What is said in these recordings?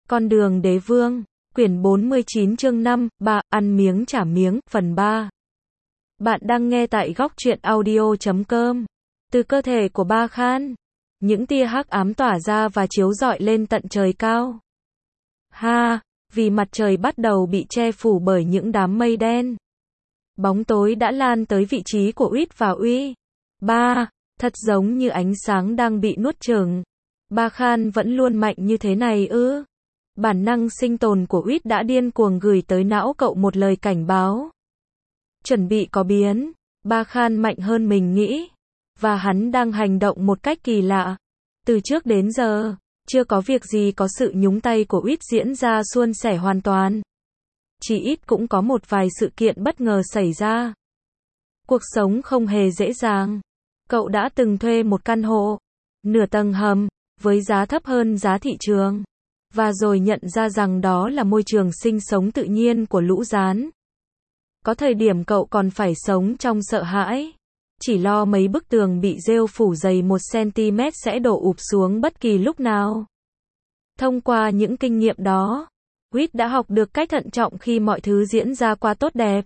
Con đường đế vương, quyển 49 chương 5, 3, ăn miếng trả miếng, phần 3. Bạn đang nghe tại góc truyện audio.com. Từ cơ thể của Ba Khan, những tia hắc ám tỏa ra và chiếu rọi lên tận trời cao. Vì mặt trời bắt đầu bị che phủ bởi những đám mây đen. Bóng tối đã lan tới vị trí của Uyết và Uy. Thật giống như ánh sáng đang bị nuốt chửng. Ba Khan vẫn luôn mạnh như thế này ư? Bản năng sinh tồn của Uyết đã điên cuồng gửi tới não cậu một lời cảnh báo. Chuẩn bị có biến, Ba Khan mạnh hơn mình nghĩ. Và hắn đang hành động một cách kỳ lạ. Từ trước đến giờ, chưa có việc gì có sự nhúng tay của Uyết diễn ra suôn sẻ hoàn toàn. Chỉ ít cũng có một vài sự kiện bất ngờ xảy ra. Cuộc sống không hề dễ dàng. Cậu đã từng thuê một căn hộ, nửa tầng hầm, với giá thấp hơn giá thị trường. Và rồi nhận ra rằng đó là môi trường sinh sống tự nhiên của lũ gián. Có thời điểm cậu còn phải sống trong sợ hãi. Chỉ lo mấy bức tường bị rêu phủ dày 1cm sẽ đổ ụp xuống bất kỳ lúc nào. Thông qua những kinh nghiệm đó, Uyết đã học được cách thận trọng khi mọi thứ diễn ra qua tốt đẹp.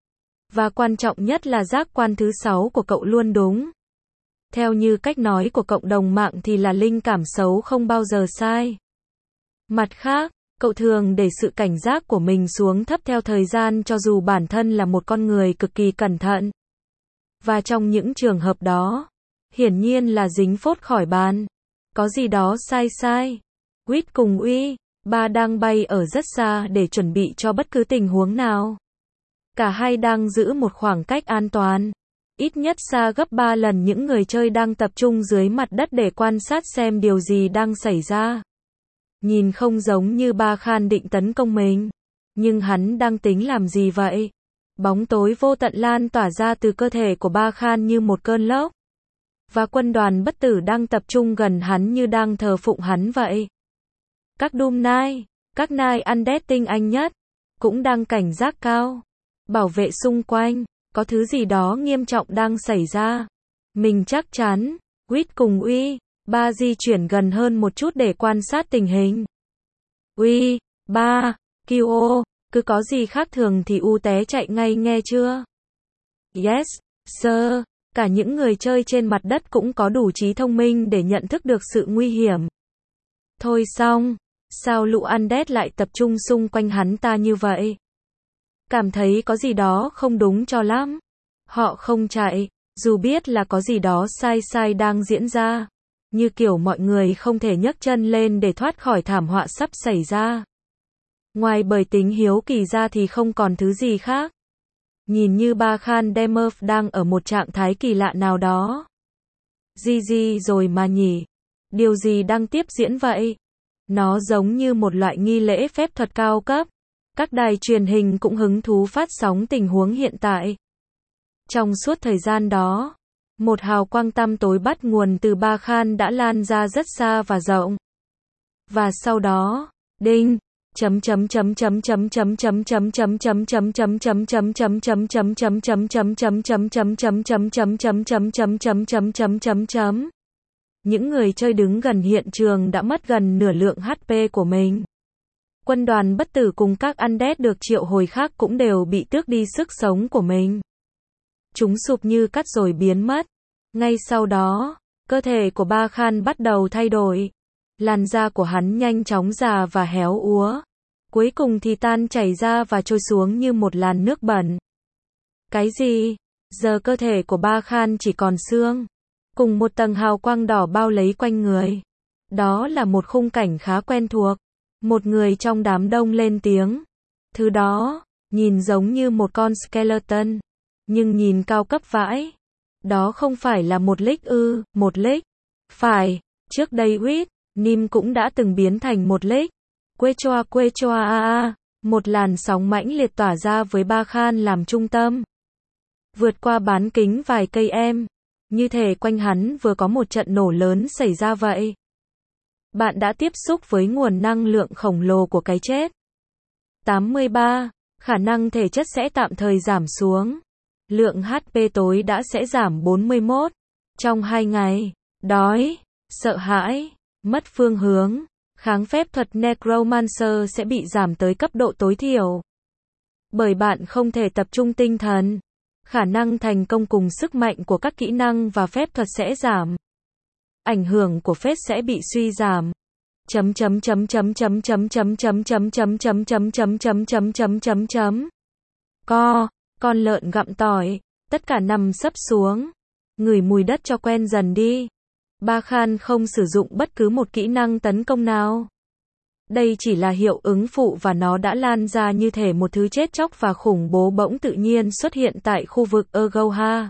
Và quan trọng nhất là giác quan thứ 6 của cậu luôn đúng. Theo như cách nói của cộng đồng mạng thì là linh cảm xấu không bao giờ sai. Mặt khác, cậu thường để sự cảnh giác của mình xuống thấp theo thời gian cho dù bản thân là một con người cực kỳ cẩn thận. Và trong những trường hợp đó, hiển nhiên là dính phốt khỏi bàn. Có gì đó sai. Uyết cùng Uy, Ba đang bay ở rất xa để chuẩn bị cho bất cứ tình huống nào. Cả hai đang giữ một khoảng cách an toàn. Ít nhất xa gấp 3 lần những người chơi đang tập trung dưới mặt đất để quan sát xem điều gì đang xảy ra. Nhìn không giống như Ba Khan định tấn công mình. Nhưng hắn đang tính làm gì vậy? Bóng tối vô tận lan tỏa ra từ cơ thể của Ba Khan như một cơn lốc. Và quân đoàn bất tử đang tập trung gần hắn như đang thờ phụng hắn vậy. Các Doom Knight, các Knight Undead tinh anh nhất, cũng đang cảnh giác cao. Bảo vệ xung quanh, có thứ gì đó nghiêm trọng đang xảy ra. Mình chắc chắn, Uyết cùng Uy, Ba di chuyển gần hơn một chút để quan sát tình hình. Uy, Ba, Kyo, cứ có gì khác thường thì té chạy ngay nghe chưa? Yes, sir. Cả những người chơi trên mặt đất cũng có đủ trí thông minh để nhận thức được sự nguy hiểm. Thôi xong, sao lũ Undead lại tập trung xung quanh hắn ta như vậy? Cảm thấy có gì đó không đúng cho lắm. Họ không chạy, dù biết là có gì đó sai đang diễn ra. Như kiểu mọi người không thể nhấc chân lên để thoát khỏi thảm họa sắp xảy ra. Ngoài bởi tính hiếu kỳ ra thì không còn thứ gì khác. Nhìn như Ba Khan Demurf đang ở một trạng thái kỳ lạ nào đó. Gì rồi mà nhỉ? Điều gì đang tiếp diễn vậy? Nó giống như một loại nghi lễ phép thuật cao cấp. Các đài truyền hình cũng hứng thú phát sóng tình huống hiện tại. Trong suốt thời gian đó, một hào quang tăm tối bắt nguồn từ Ba Khan đã lan ra rất xa và rộng. Và sau đó, đinh, những người chơi đứng gần hiện trường đã mất gần nửa lượng HP của mình. Quân đoàn bất tử cùng các Undead được triệu hồi khác cũng đều bị tước đi sức sống của mình. Chúng sụp như cắt rồi biến mất. Ngay sau đó, cơ thể của Ba Khan bắt đầu thay đổi. Làn da của hắn nhanh chóng già và héo úa. Cuối cùng thì tan chảy ra và trôi xuống như một làn nước bẩn. Cái gì? Giờ cơ thể của Ba Khan chỉ còn xương. Cùng một tầng hào quang đỏ bao lấy quanh người. Đó là một khung cảnh khá quen thuộc. Một người trong đám đông lên tiếng. Thứ đó, nhìn giống như một con skeleton. Nhưng nhìn cao cấp vãi. Đó không phải là một lick ư? Một lick? Phải, trước đây Uyết, Nim cũng đã từng biến thành một lick. Quê choa một làn sóng mãnh liệt tỏa ra với Ba Khan làm trung tâm. Vượt qua bán kính vài cây em. Như thể quanh hắn vừa có một trận nổ lớn xảy ra vậy. Bạn đã tiếp xúc với nguồn năng lượng khổng lồ của cái chết. 83. Khả năng thể chất sẽ tạm thời giảm xuống. Lượng HP tối đã sẽ giảm 41. Trong 2 ngày, đói, sợ hãi, mất phương hướng, kháng phép thuật Necromancer sẽ bị giảm tới cấp độ tối thiểu. Bởi bạn không thể tập trung tinh thần, khả năng thành công cùng sức mạnh của các kỹ năng và phép thuật sẽ giảm. Ảnh hưởng của phép sẽ bị suy giảm. Con lợn gặm tỏi, tất cả nằm sấp xuống. Ngửi mùi đất cho quen dần đi. Ba Khan không sử dụng bất cứ một kỹ năng tấn công nào. Đây chỉ là hiệu ứng phụ và nó đã lan ra như thể một thứ chết chóc và khủng bố bỗng tự nhiên xuất hiện tại khu vực Ergoha.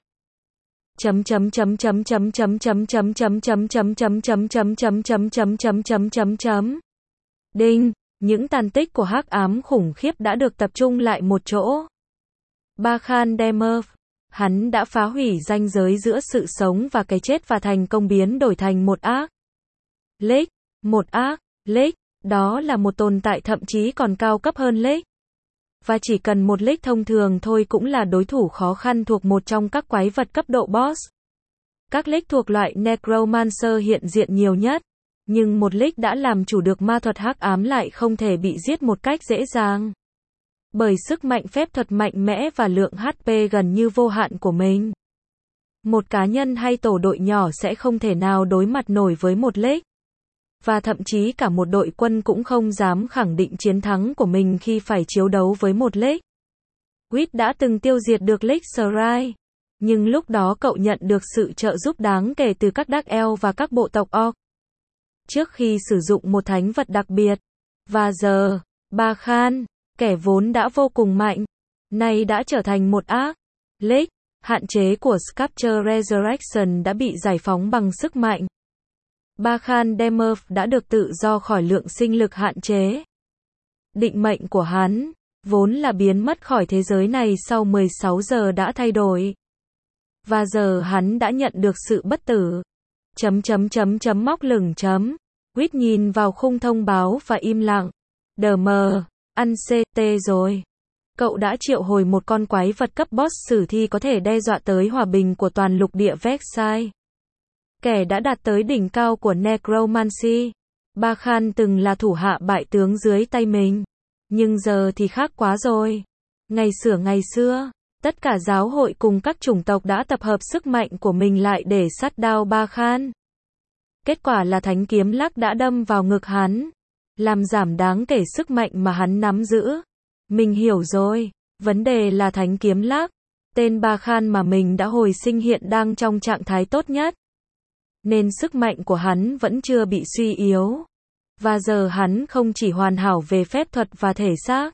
Đinh, những tàn tích của hắc ám khủng khiếp đã được tập trung lại một chỗ. Ba Khan Demerv, hắn đã phá hủy ranh giới giữa sự sống và cái chết và thành công biến đổi thành một ác Lich, một ác Lich, đó là một tồn tại thậm chí còn cao cấp hơn Lich. Và chỉ cần một Lich thông thường thôi cũng là đối thủ khó khăn thuộc một trong các quái vật cấp độ boss. Các Lich thuộc loại Necromancer hiện diện nhiều nhất, nhưng một Lich đã làm chủ được ma thuật hắc ám lại không thể bị giết một cách dễ dàng. Bởi sức mạnh phép thuật mạnh mẽ và lượng HP gần như vô hạn của mình. Một cá nhân hay tổ đội nhỏ sẽ không thể nào đối mặt nổi với một Lich. Và thậm chí cả một đội quân cũng không dám khẳng định chiến thắng của mình khi phải chiến đấu với một Lich. Wit đã từng tiêu diệt được Lich Shrine, nhưng lúc đó cậu nhận được sự trợ giúp đáng kể từ các Dark Elf và các bộ tộc Orc. Trước khi sử dụng một thánh vật đặc biệt. Và giờ, Ba Khan, kẻ vốn đã vô cùng mạnh, nay đã trở thành một ác Lich. Hạn chế của Sculpture Resurrection đã bị giải phóng bằng sức mạnh. Ba Khan Demerv đã được tự do khỏi lượng sinh lực hạn chế. Định mệnh của hắn, vốn là biến mất khỏi thế giới này sau 16 giờ đã thay đổi. Và giờ hắn đã nhận được sự bất tử. Móc lửng chấm. Wit nhìn vào khung thông báo và im lặng. Ăn CT rồi. Cậu đã triệu hồi một con quái vật cấp boss sử thi có thể đe dọa tới hòa bình của toàn lục địa Vexai. Kẻ đã đạt tới đỉnh cao của Necromancy. Ba Khan từng là thủ hạ bại tướng dưới tay mình. Nhưng giờ thì khác quá rồi. Ngày xưa, tất cả giáo hội cùng các chủng tộc đã tập hợp sức mạnh của mình lại để sát đao Ba Khan. Kết quả là thánh kiếm lắc đã đâm vào ngực hắn, làm giảm đáng kể sức mạnh mà hắn nắm giữ. Mình hiểu rồi, vấn đề là thánh kiếm lắc. Tên Ba Khan mà mình đã hồi sinh hiện đang trong trạng thái tốt nhất. Nên sức mạnh của hắn vẫn chưa bị suy yếu. Và giờ hắn không chỉ hoàn hảo về phép thuật và thể xác,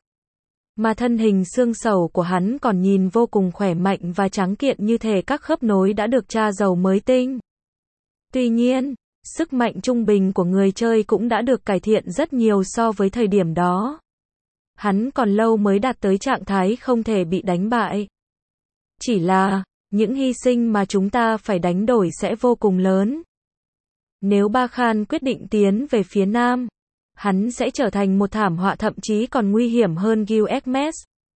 mà thân hình xương sầu của hắn còn nhìn vô cùng khỏe mạnh và tráng kiện như thể các khớp nối đã được tra dầu mới tinh. Tuy nhiên, sức mạnh trung bình của người chơi cũng đã được cải thiện rất nhiều so với thời điểm đó. Hắn còn lâu mới đạt tới trạng thái không thể bị đánh bại. Chỉ là, những hy sinh mà chúng ta phải đánh đổi sẽ vô cùng lớn. Nếu Ba Khan quyết định tiến về phía nam, hắn sẽ trở thành một thảm họa thậm chí còn nguy hiểm hơn Gilgamesh.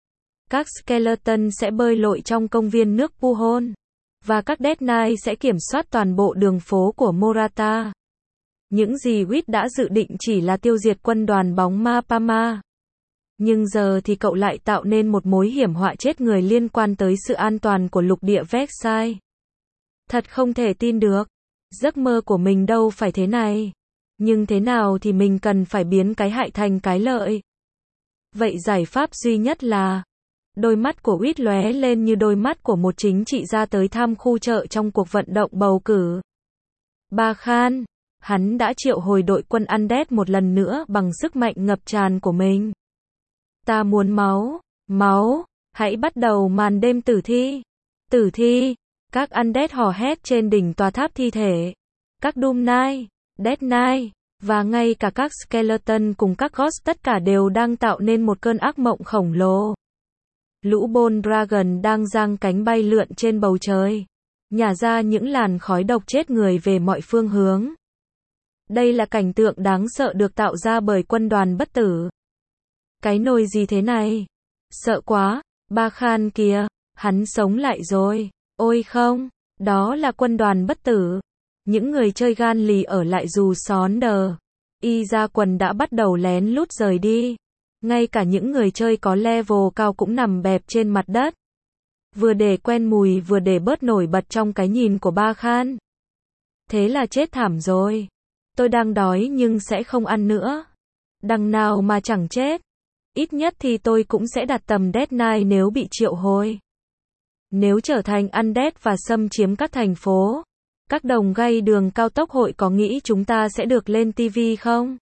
Các skeleton sẽ bơi lội trong công viên nước Puhon. Và các Death Knight sẽ kiểm soát toàn bộ đường phố của Morata. Những gì Wit đã dự định chỉ là tiêu diệt quân đoàn bóng ma Pama. Nhưng giờ thì cậu lại tạo nên một mối hiểm họa chết người liên quan tới sự an toàn của lục địa Vexai. Thật không thể tin được. Giấc mơ của mình đâu phải thế này. Nhưng thế nào thì mình cần phải biến cái hại thành cái lợi. Vậy giải pháp duy nhất là... Đôi mắt của Wit lóe lên như đôi mắt của một chính trị gia tới thăm khu chợ trong cuộc vận động bầu cử. Ba Khan, hắn đã triệu hồi đội quân Undead một lần nữa bằng sức mạnh ngập tràn của mình. Ta muốn máu, máu, hãy bắt đầu màn đêm tử thi. Tử thi, các Undead hò hét trên đỉnh tòa tháp thi thể. Các Doom Knight, Death Knight, và ngay cả các Skeleton cùng các Ghost tất cả đều đang tạo nên một cơn ác mộng khổng lồ. Lũ Bone Dragon đang giang cánh bay lượn trên bầu trời, nhả ra những làn khói độc chết người về mọi phương hướng. Đây là cảnh tượng đáng sợ được tạo ra bởi quân đoàn bất tử. Cái nồi gì thế này? Sợ quá, Ba Khan kìa, hắn sống lại rồi. Ôi không, đó là quân đoàn bất tử. Những người chơi gan lì ở lại dù xón đờ. Y ra quần đã bắt đầu lén lút rời đi. Ngay cả những người chơi có level cao cũng nằm bẹp trên mặt đất. Vừa để quen mùi vừa để bớt nổi bật trong cái nhìn của Ba Khan. Thế là chết thảm rồi. Tôi đang đói nhưng sẽ không ăn nữa. Đằng nào mà chẳng chết. Ít nhất thì tôi cũng sẽ đặt tầm deadline nếu bị triệu hồi. Nếu trở thành undead và xâm chiếm các thành phố, các đồng gay đường cao tốc hội có nghĩ chúng ta sẽ được lên TV không?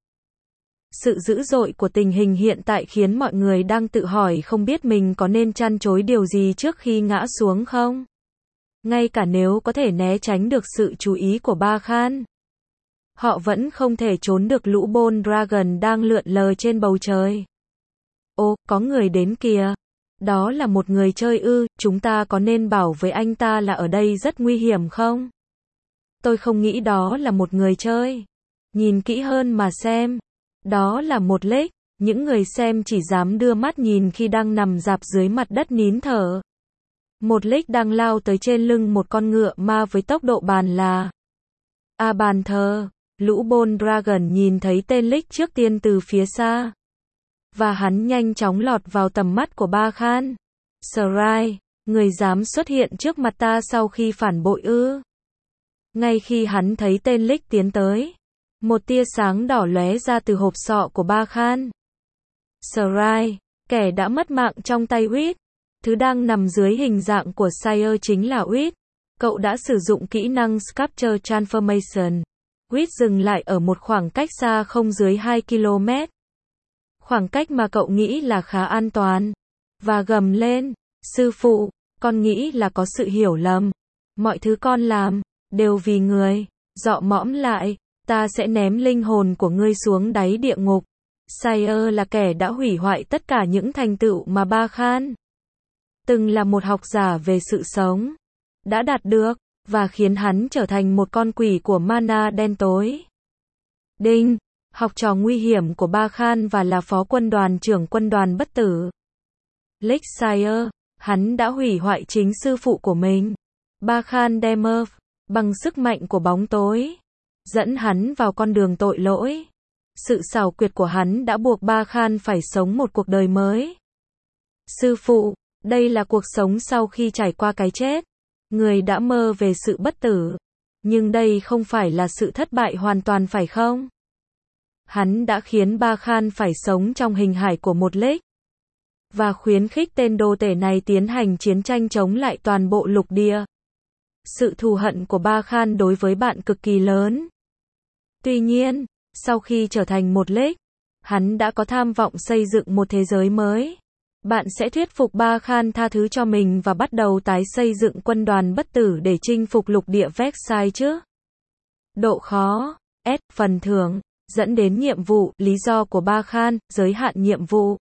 Sự dữ dội của tình hình hiện tại khiến mọi người đang tự hỏi không biết mình có nên chăn chối điều gì trước khi ngã xuống không? Ngay cả nếu có thể né tránh được sự chú ý của Ba Khan, họ vẫn không thể trốn được lũ Bone Dragon đang lượn lờ trên bầu trời. Ô, có người đến kìa. Đó là một người chơi ư, chúng ta có nên bảo với anh ta là ở đây rất nguy hiểm không? Tôi không nghĩ đó là một người chơi. Nhìn kỹ hơn mà xem. Đó là một Lích. Những người xem chỉ dám đưa mắt nhìn khi đang nằm rạp dưới mặt đất nín thở. Một Lích đang lao tới trên lưng một con ngựa ma với tốc độ bàn là. Bàn thờ. Lũ Bone Dragon nhìn thấy tên Lích trước tiên từ phía xa. Và hắn nhanh chóng lọt vào tầm mắt của Ba Khan. Srai, người dám xuất hiện trước mặt ta sau khi phản bội ư? Ngay khi hắn thấy tên Lích tiến tới, một tia sáng đỏ lóe ra từ hộp sọ của Ba Khan. Srai, kẻ đã mất mạng trong tay Wit. Thứ đang nằm dưới hình dạng của Sire chính là Wit. Cậu đã sử dụng kỹ năng Sculpture Transformation. Wit dừng lại ở một khoảng cách xa không dưới 2 km. Khoảng cách mà cậu nghĩ là khá an toàn. Và gầm lên, sư phụ, con nghĩ là có sự hiểu lầm. Mọi thứ con làm, đều vì người. Dọ mõm lại, ta sẽ ném linh hồn của ngươi xuống đáy địa ngục. Sire là kẻ đã hủy hoại tất cả những thành tựu mà Ba Khan từng là một học giả về sự sống đã đạt được, và khiến hắn trở thành một con quỷ của mana đen tối. Đinh, học trò nguy hiểm của Ba Khan và là phó quân đoàn trưởng quân đoàn bất tử. Lích Sire, hắn đã hủy hoại chính sư phụ của mình. Ba Khan Demer, bằng sức mạnh của bóng tối, dẫn hắn vào con đường tội lỗi. Sự xảo quyệt của hắn đã buộc Ba Khan phải sống một cuộc đời mới. Sư phụ, đây là cuộc sống sau khi trải qua cái chết. Người đã mơ về sự bất tử. Nhưng đây không phải là sự thất bại hoàn toàn phải không? Hắn đã khiến Ba Khan phải sống trong hình hài của một Lích. Và khuyến khích tên đồ tể này tiến hành chiến tranh chống lại toàn bộ lục địa. Sự thù hận của Ba Khan đối với bạn cực kỳ lớn. Tuy nhiên, sau khi trở thành một Lích, hắn đã có tham vọng xây dựng một thế giới mới. Bạn sẽ thuyết phục Ba Khan tha thứ cho mình và bắt đầu tái xây dựng quân đoàn bất tử để chinh phục lục địa Vexai chứ? Độ khó, S, phần thưởng, dẫn đến nhiệm vụ, lý do của Ba Khan, giới hạn nhiệm vụ.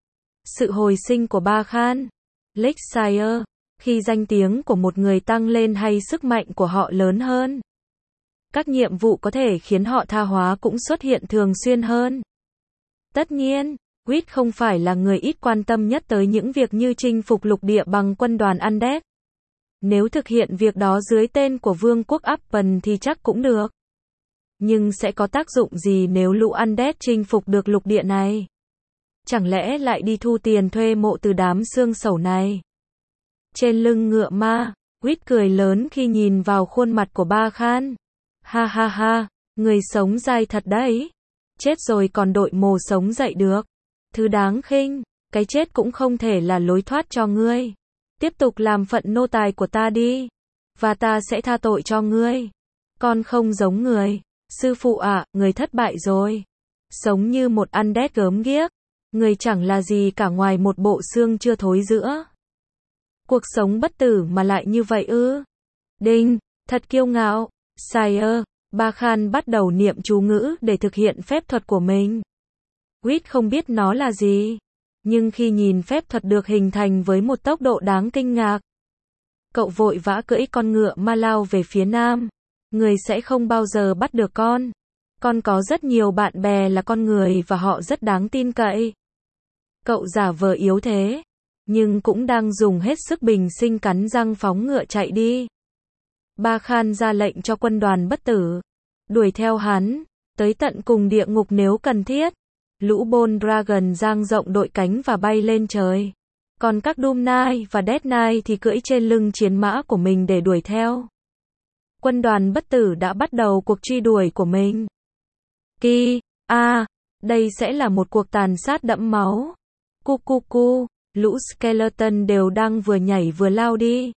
Sự hồi sinh của Ba Khan. Lích Sire, khi danh tiếng của một người tăng lên hay sức mạnh của họ lớn hơn, các nhiệm vụ có thể khiến họ tha hóa cũng xuất hiện thường xuyên hơn. Tất nhiên, Wit không phải là người ít quan tâm nhất tới những việc như chinh phục lục địa bằng quân đoàn Undead. Nếu thực hiện việc đó dưới tên của Vương quốc Appen thì chắc cũng được. Nhưng sẽ có tác dụng gì nếu lũ Undead chinh phục được lục địa này? Chẳng lẽ lại đi thu tiền thuê mộ từ đám xương sẩu này? Trên lưng ngựa ma, Wit cười lớn khi nhìn vào khuôn mặt của Ba Khan. Ha ha ha, người sống dai thật đấy. Chết rồi còn đội mồ sống dậy được. Thứ đáng khinh, cái chết cũng không thể là lối thoát cho ngươi. Tiếp tục làm phận nô tài của ta đi. Và ta sẽ tha tội cho ngươi. Con không giống người. Sư phụ ạ, người thất bại rồi. Sống như một undead gớm ghiếc. Người chẳng là gì cả ngoài một bộ xương chưa thối rữa. Cuộc sống bất tử mà lại như vậy ư? Đinh, thật kiêu ngạo. Sire, Ba Khan bắt đầu niệm chú ngữ để thực hiện phép thuật của mình. Wit không biết nó là gì. Nhưng khi nhìn phép thuật được hình thành với một tốc độ đáng kinh ngạc, cậu vội vã cưỡi con ngựa ma lao về phía nam. Người sẽ không bao giờ bắt được con. Con có rất nhiều bạn bè là con người và họ rất đáng tin cậy. Cậu giả vờ yếu thế, nhưng cũng đang dùng hết sức bình sinh cắn răng phóng ngựa chạy đi. Ba Khan ra lệnh cho quân đoàn bất tử đuổi theo hắn. tới tận cùng địa ngục nếu cần thiết. Lũ Bone Dragon dang rộng đội cánh và bay lên trời. Còn các Doom Knight và Death Knight thì cưỡi trên lưng chiến mã của mình để đuổi theo. Quân đoàn bất tử đã bắt đầu cuộc truy đuổi của mình. Đây sẽ là một cuộc tàn sát đẫm máu. Lũ skeleton đều đang vừa nhảy vừa lao đi.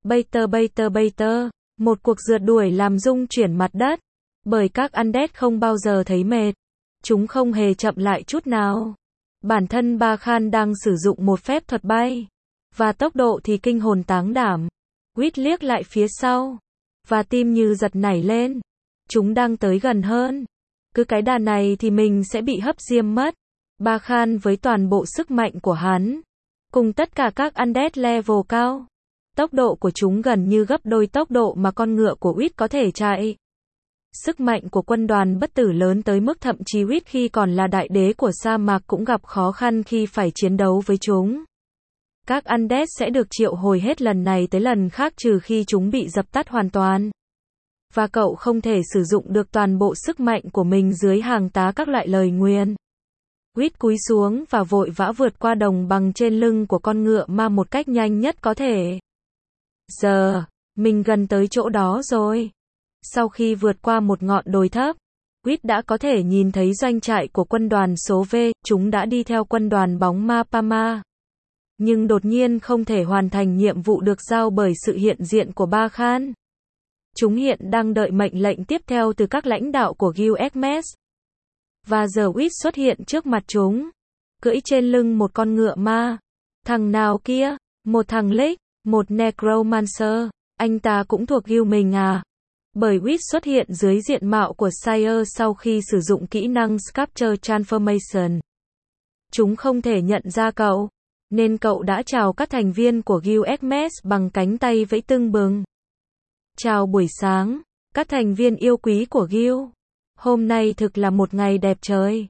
Bater, một cuộc rượt đuổi làm rung chuyển mặt đất. Bởi các undead không bao giờ thấy mệt. Chúng không hề chậm lại chút nào. Bản thân Ba Khan đang sử dụng một phép thuật bay. Và tốc độ thì kinh hồn táng đảm. Quýt liếc lại phía sau. Và tim như giật nảy lên. Chúng đang tới gần hơn. Cứ cái đà này thì mình sẽ bị hấp diêm mất. Ba Khan với toàn bộ sức mạnh của hắn. Cùng tất cả các undead level cao. Tốc độ của chúng gần như gấp đôi tốc độ mà con ngựa của Wit có thể chạy. Sức mạnh của quân đoàn bất tử lớn tới mức thậm chí Wit khi còn là đại đế của sa mạc cũng gặp khó khăn khi phải chiến đấu với chúng. Các undead sẽ được triệu hồi hết lần này tới lần khác trừ khi chúng bị dập tắt hoàn toàn. Và cậu không thể sử dụng được toàn bộ sức mạnh của mình dưới hàng tá các loại lời nguyền. Wit cúi xuống và vội vã vượt qua đồng bằng trên lưng của con ngựa ma một cách nhanh nhất có thể. Giờ, mình gần tới chỗ đó rồi. Sau khi vượt qua một ngọn đồi thấp, Wit đã có thể nhìn thấy doanh trại của quân đoàn số V, chúng đã đi theo quân đoàn bóng ma Pama. Nhưng đột nhiên không thể hoàn thành nhiệm vụ được giao bởi sự hiện diện của Ba Khan. Chúng hiện đang đợi mệnh lệnh tiếp theo từ các lãnh đạo của Guild Hermes. Và giờ Wit xuất hiện trước mặt chúng. Cưỡi trên lưng một con ngựa ma. Thằng nào kia? Một thằng Lich, một Necromancer. Anh ta cũng thuộc Guild mình à? Bởi Wit xuất hiện dưới diện mạo của Sire sau khi sử dụng kỹ năng Sculpture Transformation. Chúng không thể nhận ra cậu. Nên cậu đã chào các thành viên của Guild Hermes bằng cánh tay vẫy tưng bừng. Chào buổi sáng, các thành viên yêu quý của Guild. Hôm nay thực là một ngày đẹp trời.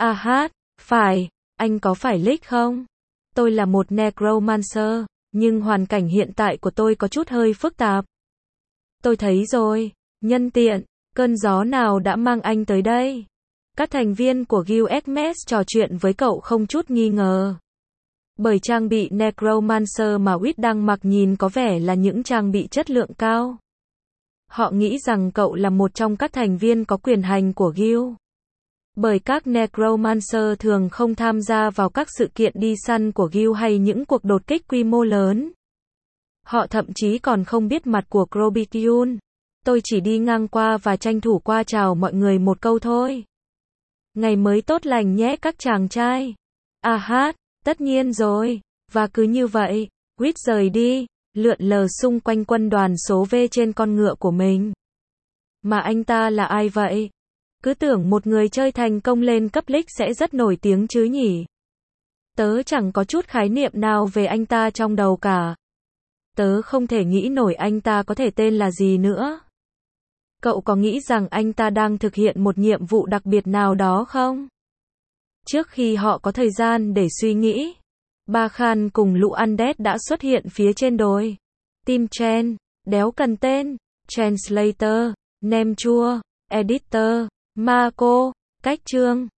Phải, anh có phải Lich không? Tôi là một Necromancer, nhưng hoàn cảnh hiện tại của tôi có chút hơi phức tạp. Tôi thấy rồi, nhân tiện, cơn gió nào đã mang anh tới đây? Các thành viên của Guild Hermes trò chuyện với cậu không chút nghi ngờ. Bởi trang bị Necromancer mà Wit đang mặc nhìn có vẻ là những trang bị chất lượng cao. Họ nghĩ rằng cậu là một trong các thành viên có quyền hành của Guild. Bởi các Necromancer thường không tham gia vào các sự kiện đi săn của Guild hay những cuộc đột kích quy mô lớn. Họ thậm chí còn không biết mặt của Crobitiun. Tôi chỉ đi ngang qua và tranh thủ qua chào mọi người một câu thôi. Ngày mới tốt lành nhé các chàng trai. Tất nhiên rồi. Và cứ như vậy, Wit rời đi, lượn lờ xung quanh quân đoàn số V trên con ngựa của mình. Mà anh ta là ai vậy? Cứ tưởng một người chơi thành công lên cấp Lich sẽ rất nổi tiếng chứ nhỉ? Tớ chẳng có chút khái niệm nào về anh ta trong đầu cả. Tớ không thể nghĩ nổi anh ta có thể tên là gì nữa. Cậu có nghĩ rằng anh ta đang thực hiện một nhiệm vụ đặc biệt nào đó không? Trước khi họ có thời gian để suy nghĩ, Ba Khan cùng lũ undead đã xuất hiện phía trên đồi. Team Chen, đéo cần tên, Translator, Nem Chua, Editor, Marco, Cách Chương.